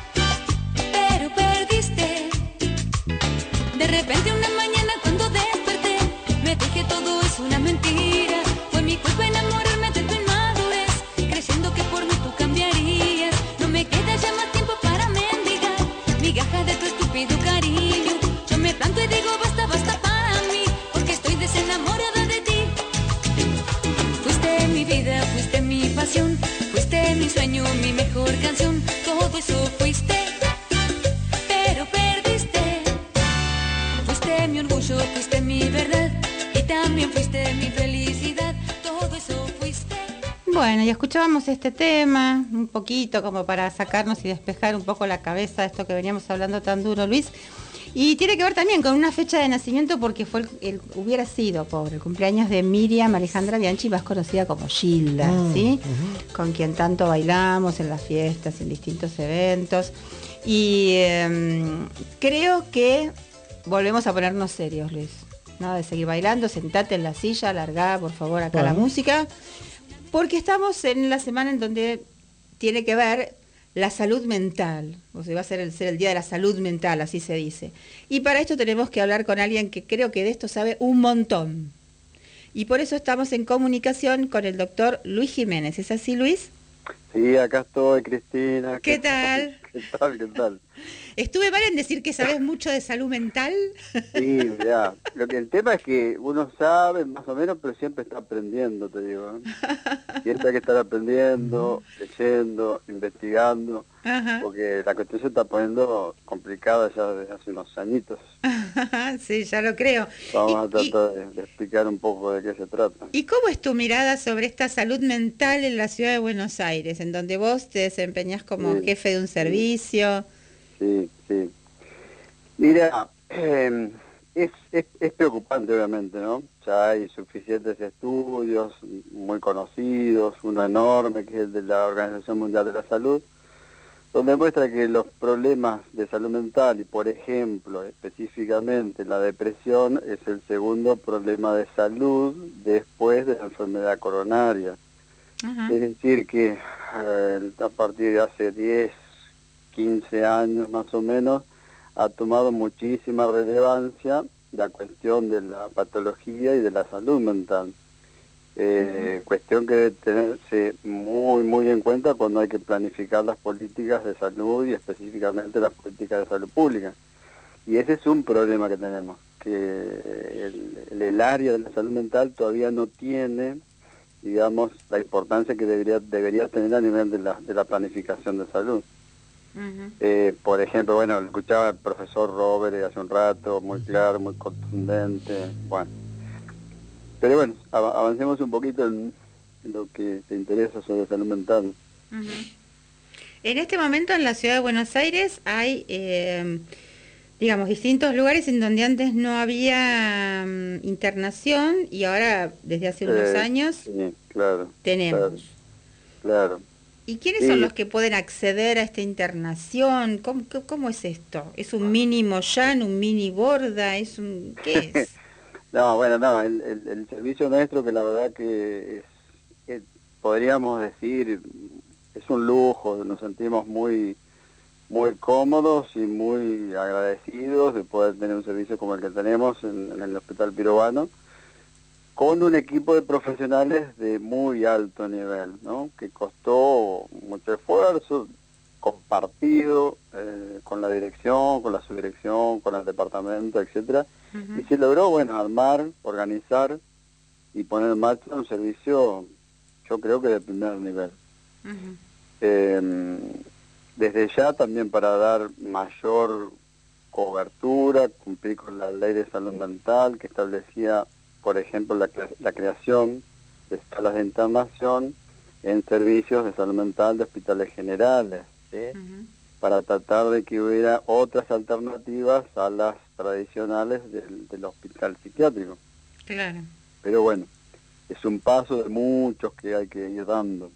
pero perdiste. De repente una mañana cuando desperté, me dije todo es una mentira. Fue mi culpa enamorarme de tu inmadurez, creyendo que por mí tú cambiarías. No me queda ya más tiempo para mendigar migaja de tu estúpido cariño. Yo me planto y digo basta, basta para mí, porque estoy desenamorada de ti. Fuiste mi vida, fuiste mi pasión, fuiste mi sueño, mi mejor canción. Todo eso fuiste, pero perdiste. Fuiste mi orgullo, fuiste mi verdad, y también fuiste mi felicidad. Todo eso fuiste. Bueno, y escuchábamos este tema un poquito como para sacarnos y despejar un poco la cabeza de esto que veníamos hablando tan duro, Luis. Y tiene que ver también con una fecha de nacimiento porque fue el, el- hubiera sido, pobre, el cumpleaños de Miriam Alejandra Bianchi, más conocida como Gilda, Mm, ¿sí? ujú. Con quien tanto bailamos en las fiestas, en distintos eventos. Y em, creo que volvemos a ponernos serios, Luis. Nada de seguir bailando, sentate en la silla, largá, por favor, acá la Bueno. música. Porque estamos en la semana en donde tiene que ver la salud mental, o sea, va a ser el, ser el Día de la Salud Mental, así se dice. Y para esto tenemos que hablar con alguien que creo que de esto sabe un montón. Y por eso estamos en comunicación con el doctor Luis Jiménez. ¿Es así, Luis? Sí, acá estoy, Cristina. ¿Qué tal? ¿Qué tal? ¿Qué tal? ¿Estuve mal en decir que sabes mucho de salud mental? Sí, ya. Lo que el tema es que uno sabe más o menos, pero siempre está aprendiendo, te digo. ¿eh? Siempre hay que estar aprendiendo, leyendo, investigando, Ajá. porque la cuestión se está poniendo complicada ya desde hace unos añitos. Sí, ya lo creo. Vamos a Y- y- tratar de, de explicar un poco de qué se trata. ¿Y cómo es tu mirada sobre esta salud mental en la ciudad de Buenos Aires, en donde vos te desempeñás como Sí, jefe de un sí. servicio? Sí, sí. Mira, eh, es, es, es preocupante obviamente, ¿no? Ya hay suficientes estudios muy conocidos, uno enorme que es el de la Organización Mundial de la Salud, donde muestra que los problemas de salud mental y, por ejemplo, específicamente la depresión es el segundo problema de salud después de la enfermedad coronaria. Ajá. Es decir, que eh, a partir de hace diez, quince años más o menos, ha tomado muchísima relevancia la cuestión de la patología y de la salud mental. Eh, cuestión que debe tenerse muy, muy en cuenta cuando hay que planificar las políticas de salud y específicamente las políticas de salud pública. Y ese es un problema que tenemos, que el, el área de la salud mental todavía no tiene, digamos, la importancia que debería debería tener a nivel de la, de la planificación de salud. Ujú. Eh, por ejemplo, bueno, escuchaba al profesor Robert hace un rato, muy claro, muy contundente, bueno. Pero bueno, av- avancemos un poquito en, en lo que te interesa sobre salud mental. Ujú. En este momento en la ciudad de Buenos Aires hay, eh, digamos, distintos lugares en donde antes no había mm, internación y ahora desde hace unos Eh, años Sí, claro. tenemos. Claro. claro. ¿Y quiénes Sí. son los que pueden acceder a esta internación? ¿Cómo, cómo, cómo es esto? ¿Es un mini Moyán, un mini Borda? ¿Es un qué es? No, bueno, no, el, el, el servicio nuestro, que la verdad que es, es, podríamos decir, es un lujo, nos sentimos muy muy cómodos y muy agradecidos de poder tener un servicio como el que tenemos en, en el Hospital Pirovano, con un equipo de profesionales de muy alto nivel, ¿no? Que costó mucho esfuerzo, compartido eh, con la dirección, con la subdirección, con el departamento, etcétera, uh-huh. Y se logró, bueno, armar, organizar y poner en marcha un servicio, yo creo que de primer nivel. Uh-huh. Eh, desde ya también para dar mayor cobertura, cumplir con la ley de salud mental que establecía, por ejemplo, la, la creación de salas de internación en servicios de salud mental de hospitales generales, ¿sí? Uh-huh. Para tratar de que hubiera otras alternativas a las tradicionales del, del hospital psiquiátrico. Claro. Pero bueno, es un paso de muchos que hay que ir dando.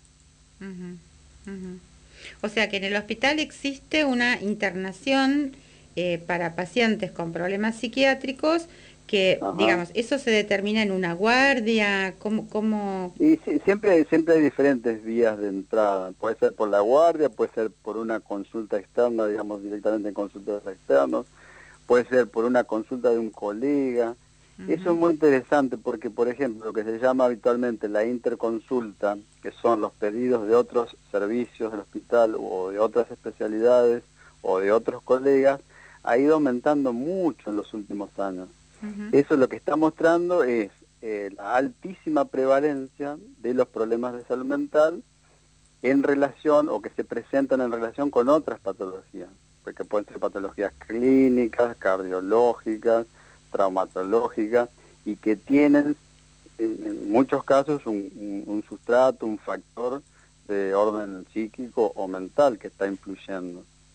Uh-huh. Uh-huh. O sea que en el hospital existe una internación eh, para pacientes con problemas psiquiátricos que, ajá, digamos, eso se determina en una guardia, ¿cómo...? cómo... Y sí, siempre, siempre hay diferentes vías de entrada, puede ser por la guardia, puede ser por una consulta externa, digamos, directamente en consultas externos, puede ser por una consulta de un colega. Uh-huh. Eso es muy interesante porque, por ejemplo, lo que se llama habitualmente la interconsulta, que son los pedidos de otros servicios del hospital o de otras especialidades o de otros colegas, ha ido aumentando mucho en los últimos años. Uh-huh. Eso lo que está mostrando es eh, la altísima prevalencia de los problemas de salud mental en relación, o que se presentan en relación con otras patologías, porque pueden ser patologías clínicas, cardiológicas, traumatológicas, y que tienen en, en muchos casos un, un, un sustrato, un factor de orden psíquico o mental que está influyendo.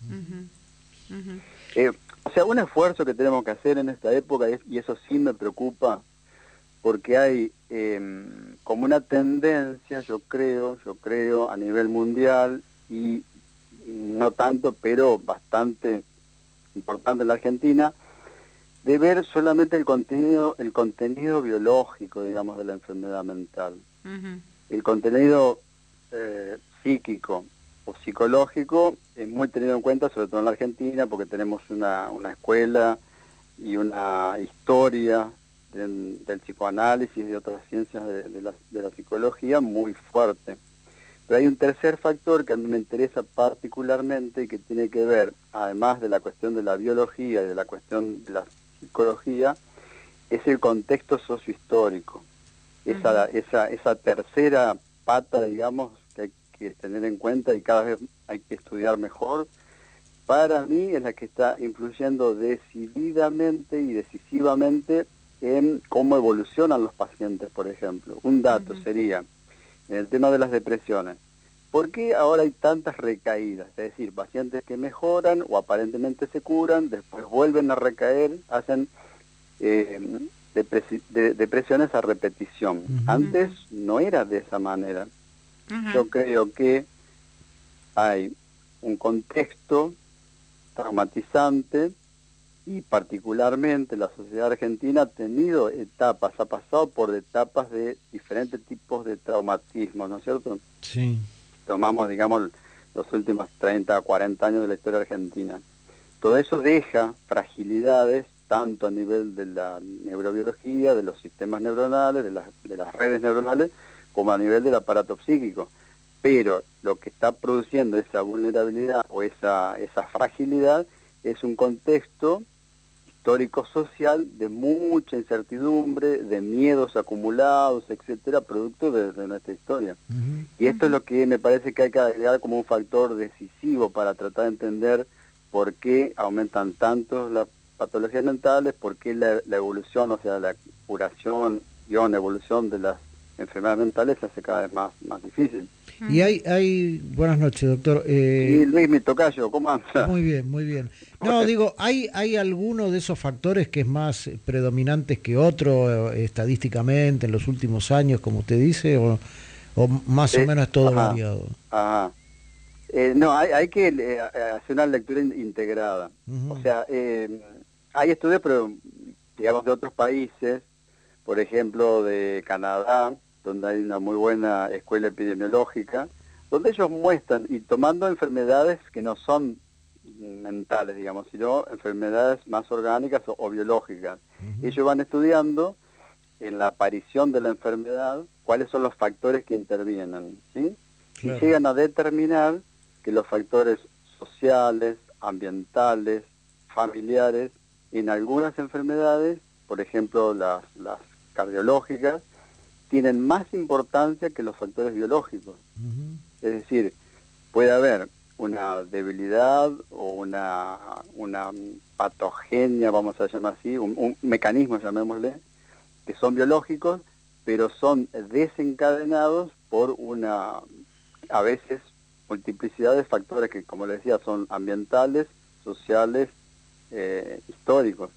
Uh-huh. Uh-huh. Eh, o sea, un esfuerzo que tenemos que hacer en esta época, es, y eso sí me preocupa, porque hay eh, como una tendencia, yo creo, yo creo a nivel mundial, y no tanto, pero bastante importante en la Argentina, de ver solamente el contenido, el contenido biológico, digamos, de la enfermedad mental. Uh-huh. El contenido eh, psíquico o psicológico es muy tenido en cuenta, sobre todo en la Argentina, porque tenemos una, una escuela y una historia del, del psicoanálisis y de otras ciencias de, de, la, de la psicología muy fuerte. Pero hay un tercer factor que a mí me interesa particularmente y que tiene que ver, además de la cuestión de la biología y de la cuestión de la psicología, es el contexto sociohistórico. Uh-huh. Esa, esa, esa tercera pata, digamos, que hay que tener en cuenta y cada vez hay que estudiar mejor, para mí es la que está influyendo decididamente y decisivamente en cómo evolucionan los pacientes, por ejemplo. Un dato uh-huh. sería, en el tema de las depresiones, ¿por qué ahora hay tantas recaídas? Es decir, pacientes que mejoran o aparentemente se curan, después vuelven a recaer, hacen eh, depresi- de- depresiones a repetición. Uh-huh. Antes no era de esa manera. Uh-huh. Yo creo que hay un contexto traumatizante y particularmente la sociedad argentina ha tenido etapas, ha pasado por etapas de diferentes tipos de traumatismo, ¿no es cierto? Sí. Tomamos, digamos, los últimos treinta, cuarenta años de la historia argentina. Todo eso deja fragilidades, tanto a nivel de la neurobiología, de los sistemas neuronales, de las, de las redes neuronales, como a nivel del aparato psíquico. Pero lo que está produciendo esa vulnerabilidad o esa, esa fragilidad es un contexto histórico-social de mucha incertidumbre, de miedos acumulados, etcétera, producto de, de nuestra historia. Uh-huh. Y esto uh-huh. es lo que me parece que hay que agregar como un factor decisivo para tratar de entender por qué aumentan tanto las patologías mentales, por qué la, la evolución, o sea, la curación y una evolución de las enfermedades mentales se hace cada vez más, más difícil. Y hay, hay, buenas noches, doctor. Eh, sí, Luis, mi tocayo, ¿cómo anda? Muy bien, muy bien. No, digo, ¿hay, hay alguno de esos factores que es más predominantes que otro eh, estadísticamente en los últimos años, como usted dice, o, o más eh, o menos es todo ajá, variado? Ajá. Eh, no, hay, hay que eh, hacer una lectura in- integrada. Ujú. O sea, eh, hay estudios, pero digamos de otros países, por ejemplo de Canadá, donde hay una muy buena escuela epidemiológica, donde ellos muestran, y tomando enfermedades que no son mentales, digamos, sino enfermedades más orgánicas o, o biológicas. Ujú. Ellos van estudiando en la aparición de la enfermedad cuáles son los factores que intervienen, ¿sí? Claro. Y llegan a determinar que los factores sociales, ambientales, familiares, en algunas enfermedades, por ejemplo las, las cardiológicas, tienen más importancia que los factores biológicos. Ujú. Es decir, puede haber una debilidad o una, una patogenia, vamos a llamar así, un, un mecanismo, llamémosle, que son biológicos, pero son desencadenados por una, a veces, multiplicidad de factores que, como les decía, son ambientales, sociales, eh, históricos.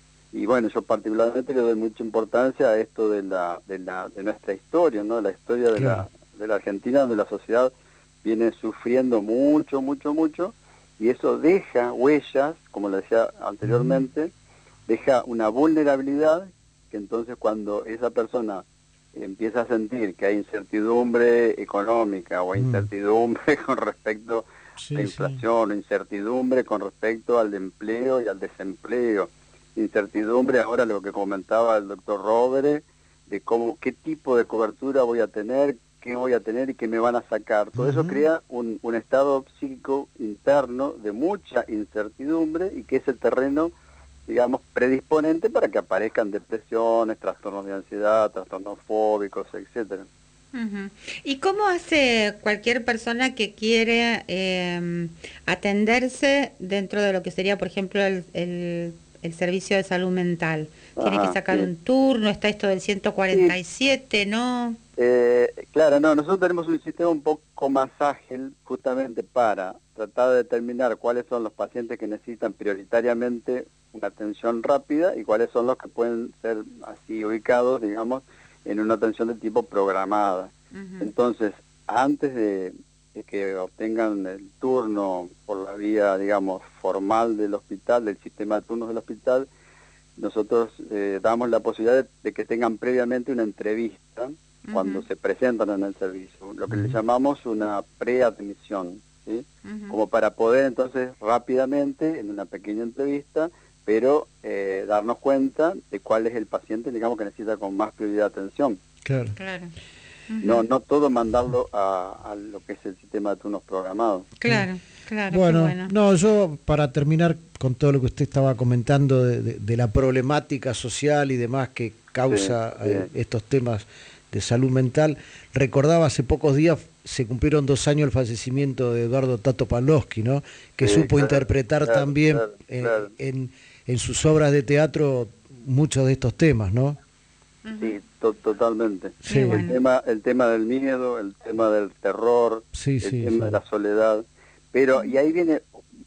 Y bueno, yo particularmente le doy mucha importancia a esto de la de, la, de nuestra historia, ¿no? La historia de, Claro. la, de la Argentina, donde la sociedad viene sufriendo mucho, mucho, mucho, y eso deja huellas, como le decía anteriormente, deja una vulnerabilidad que entonces cuando esa persona empieza a sentir que hay incertidumbre económica o Mm. incertidumbre con respecto Sí, a la sí. inflación, o incertidumbre con respecto al empleo y al desempleo, incertidumbre ahora lo que comentaba el doctor Rodere, de cómo, qué tipo de cobertura voy a tener, qué voy a tener y qué me van a sacar. Todo eso Ujú. crea un, un estado psíquico interno de mucha incertidumbre y que es el terreno, digamos, predisponente para que aparezcan depresiones, trastornos de ansiedad, trastornos fóbicos, etcétera. Ujú. ¿Y cómo hace cualquier persona que quiere eh, atenderse dentro de lo que sería, por ejemplo, el, el, el servicio de salud mental? ¿Tiene que Ajá, sacar sí. un turno? ¿Está esto del ciento cuarenta y siete, no? Eh, claro, no, nosotros tenemos un sistema un poco más ágil justamente para tratar de determinar cuáles son los pacientes que necesitan prioritariamente una atención rápida y cuáles son los que pueden ser así ubicados, digamos, en una atención de tipo programada. Ujú. Entonces, antes de, de que obtengan el turno por la vía, digamos, formal del hospital, del sistema de turnos del hospital, nosotros eh, damos la posibilidad de, de que tengan previamente una entrevista cuando Ujú. se presentan en el servicio, lo que le Ujú. llamamos una preadmisión, ¿sí? Ujú. Como para poder entonces rápidamente, en una pequeña entrevista, pero eh, darnos cuenta de cuál es el paciente, digamos, que necesita con más prioridad de atención. Claro. Claro. No, no todo mandarlo a, a lo que es el sistema de turnos programados. Claro, claro, qué Bueno, bueno. no, yo para terminar con todo lo que usted estaba comentando de, de- de la problemática social y demás que causa Sí, sí. eh, estos temas de salud mental, recordaba hace pocos días se cumplieron dos años el fallecimiento de Eduardo Tato Pavlovsky, ¿no? Que Sí, supo claro, interpretar claro, también claro, eh, claro. en, en sus obras de teatro muchos de estos temas, ¿no? Sí, to- totalmente. Sí. El bueno. tema, el tema del miedo, el tema del terror, Sí, el sí, tema sí. de la soledad. Pero, y ahí viene,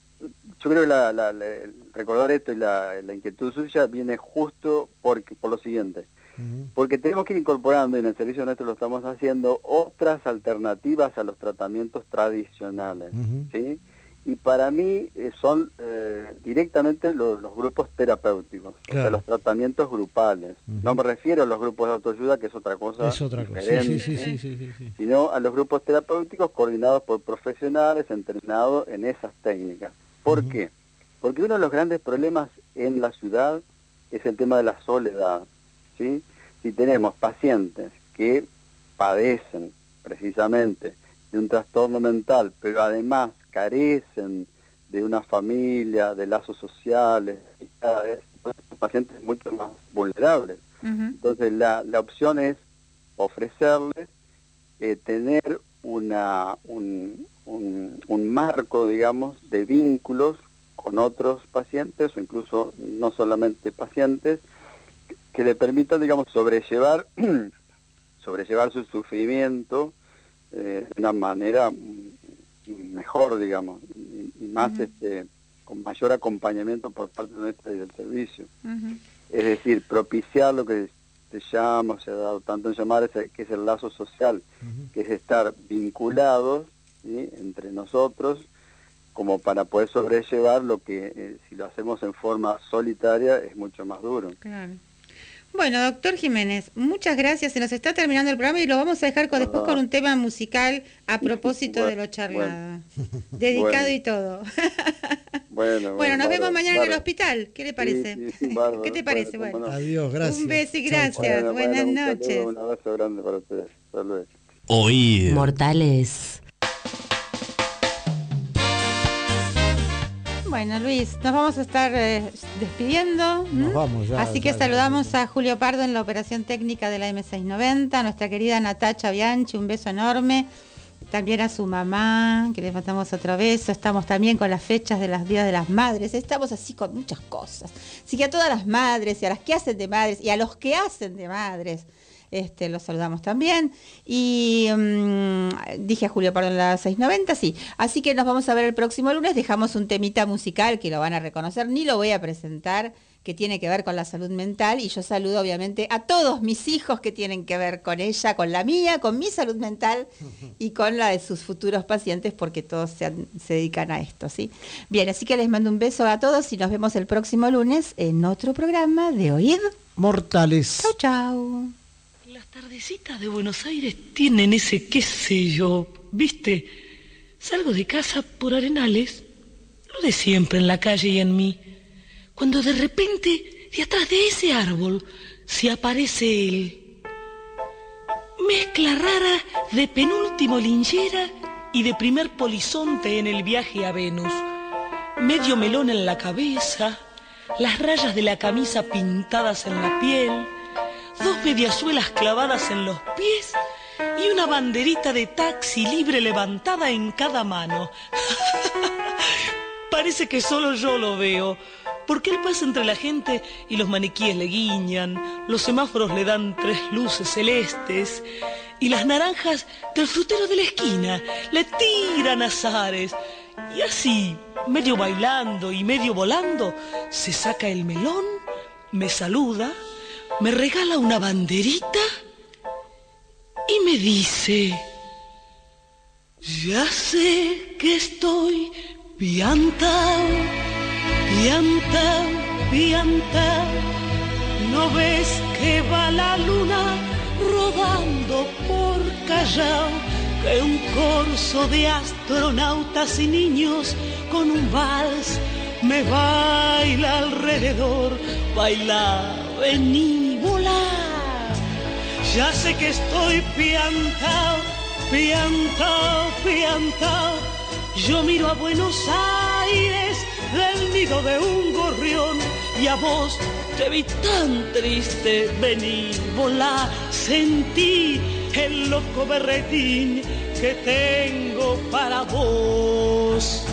yo creo que la, la- la- el recordar esto y la, la inquietud suya viene justo porque, por lo siguiente. Ujú. Porque tenemos que ir incorporando, y en el servicio nuestro lo estamos haciendo, otras alternativas a los tratamientos tradicionales, Ujú. ¿sí? Y para mí eh, son eh, directamente los, los grupos terapéuticos, o sea, Claro. los tratamientos grupales. Ujú. No me refiero a los grupos de autoayuda, que es otra cosa Es otra cosa. Sí, diferente, sí, sí, sí, sí, sí, sí. sino a los grupos terapéuticos coordinados por profesionales entrenados en esas técnicas. ¿Por Ujú. qué? Porque uno de los grandes problemas en la ciudad es el tema de la soledad, ¿sí? Si tenemos pacientes que padecen precisamente de un trastorno mental, pero además carecen de una familia, de lazos sociales, y cada vez son pacientes mucho más vulnerables. Ujú. Entonces la, la opción es ofrecerles eh, tener una, un, un, un marco, digamos, de vínculos con otros pacientes o incluso no solamente pacientes que, que le permitan, digamos, sobrellevar, sobrellevar su sufrimiento eh, de una manera mm, mejor, digamos, y, y más Ujú. este, con mayor acompañamiento por parte nuestra y del servicio. Ujú. Es decir, propiciar lo que se llama, se ha dado tanto en llamar, es el- que es el lazo social, Ujú. que es estar vinculados ¿sí? Entre nosotros, como para poder sobrellevar lo que eh, si lo hacemos en forma solitaria es mucho más duro. Claro. Bueno, doctor Jiménez, muchas gracias. Se nos está terminando el programa y lo vamos a dejar con, después con un tema musical a propósito bueno, de lo charlado. Bueno. Dedicado bueno. y todo. Bueno, bueno, nos bárbaro, vemos mañana bárbaro. en el hospital. ¿Qué le parece? Sí, sí, bárbaro, ¿Qué te parece? Bueno, bueno. Adiós, gracias. Un beso y gracias. Bueno, Buenas bueno, noches. Un, saludo, un abrazo grande para ustedes. Hasta luego. Oír. Mortales. Bueno, Luis, nos vamos a estar eh, despidiendo. Nos vamos ya. Así que ya, saludamos ya. a Julio Pardo en la operación técnica de la eme seiscientos noventa, a nuestra querida Natacha Bianchi, un beso enorme. También a su mamá, que le mandamos otro beso. Estamos también con las fechas de los días de las madres. Estamos así con muchas cosas. Así que a todas las madres y a las que hacen de madres y a los que hacen de madres, Este, los saludamos también. Y um, dije a Julio Pardo en la seiscientos noventa, sí. Así que nos vamos a ver el próximo lunes. Dejamos un temita musical que lo van a reconocer, ni lo voy a presentar, que tiene que ver con la salud mental. Y yo saludo obviamente a todos mis hijos que tienen que ver con ella, con la mía, con mi salud mental y con la de sus futuros pacientes, porque todos se, han, se dedican a esto, ¿sí? Bien, así que les mando un beso a todos y nos vemos el próximo lunes en otro programa de Oír Mortales. Chau, chau. Las tardecitas de Buenos Aires tienen ese qué sé yo, ¿viste? Salgo de casa por Arenales, lo de siempre en la calle y en mí, cuando de repente, de atrás de ese árbol, se aparece él. Mezcla rara de penúltimo linchera y de primer polizonte en el viaje a Venus. Medio melón en la cabeza, las rayas de la camisa pintadas en la piel, dos mediasuelas clavadas en los pies y una banderita de taxi libre levantada en cada mano. Parece que solo yo lo veo, porque él pasa entre la gente y los maniquíes le guiñan, los semáforos le dan tres luces celestes y las naranjas del frutero de la esquina le tiran azares. Y así, medio bailando y medio volando, se saca el melón, me saluda, me regala una banderita y me dice: ya sé que estoy piantao, piantao, piantao. ¿No ves que va la luna rodando por Callao? Que un corso de astronautas y niños con un vals me baila alrededor. Baila, vení, volá. Ya sé que estoy piantao, piantao, piantao. Yo miro a Buenos Aires del nido de un gorrión y a vos te vi tan triste. Vení, volá, sentí el loco berretín que tengo para vos.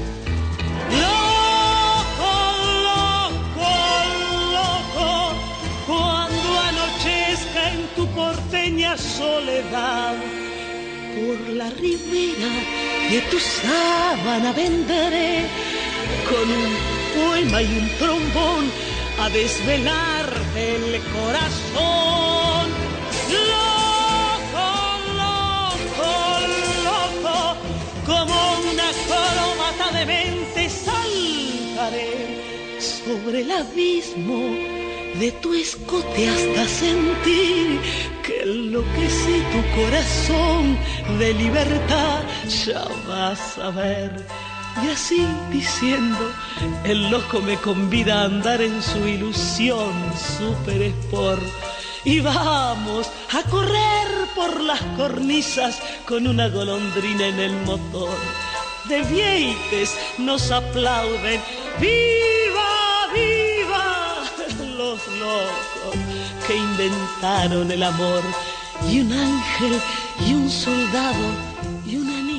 Loco, loco, loco, cuando anochezca en tu porteña soledad, por la ribera de tu sábana vendré con un poema y un trombón a desvelarte el corazón. Loco, loco, loco, como una corbata de mente saltaré sobre el abismo de tu escote hasta sentir que enloquecí tu corazón de libertad. Ya vas a ver. Y así diciendo, el loco me convida a andar en su ilusión super sport. Y vamos a correr por las cornisas con una golondrina en el motor. De Vieites nos aplauden, ¡viva, viva! Los locos que inventaron el amor. Y un ángel y un soldado y una niña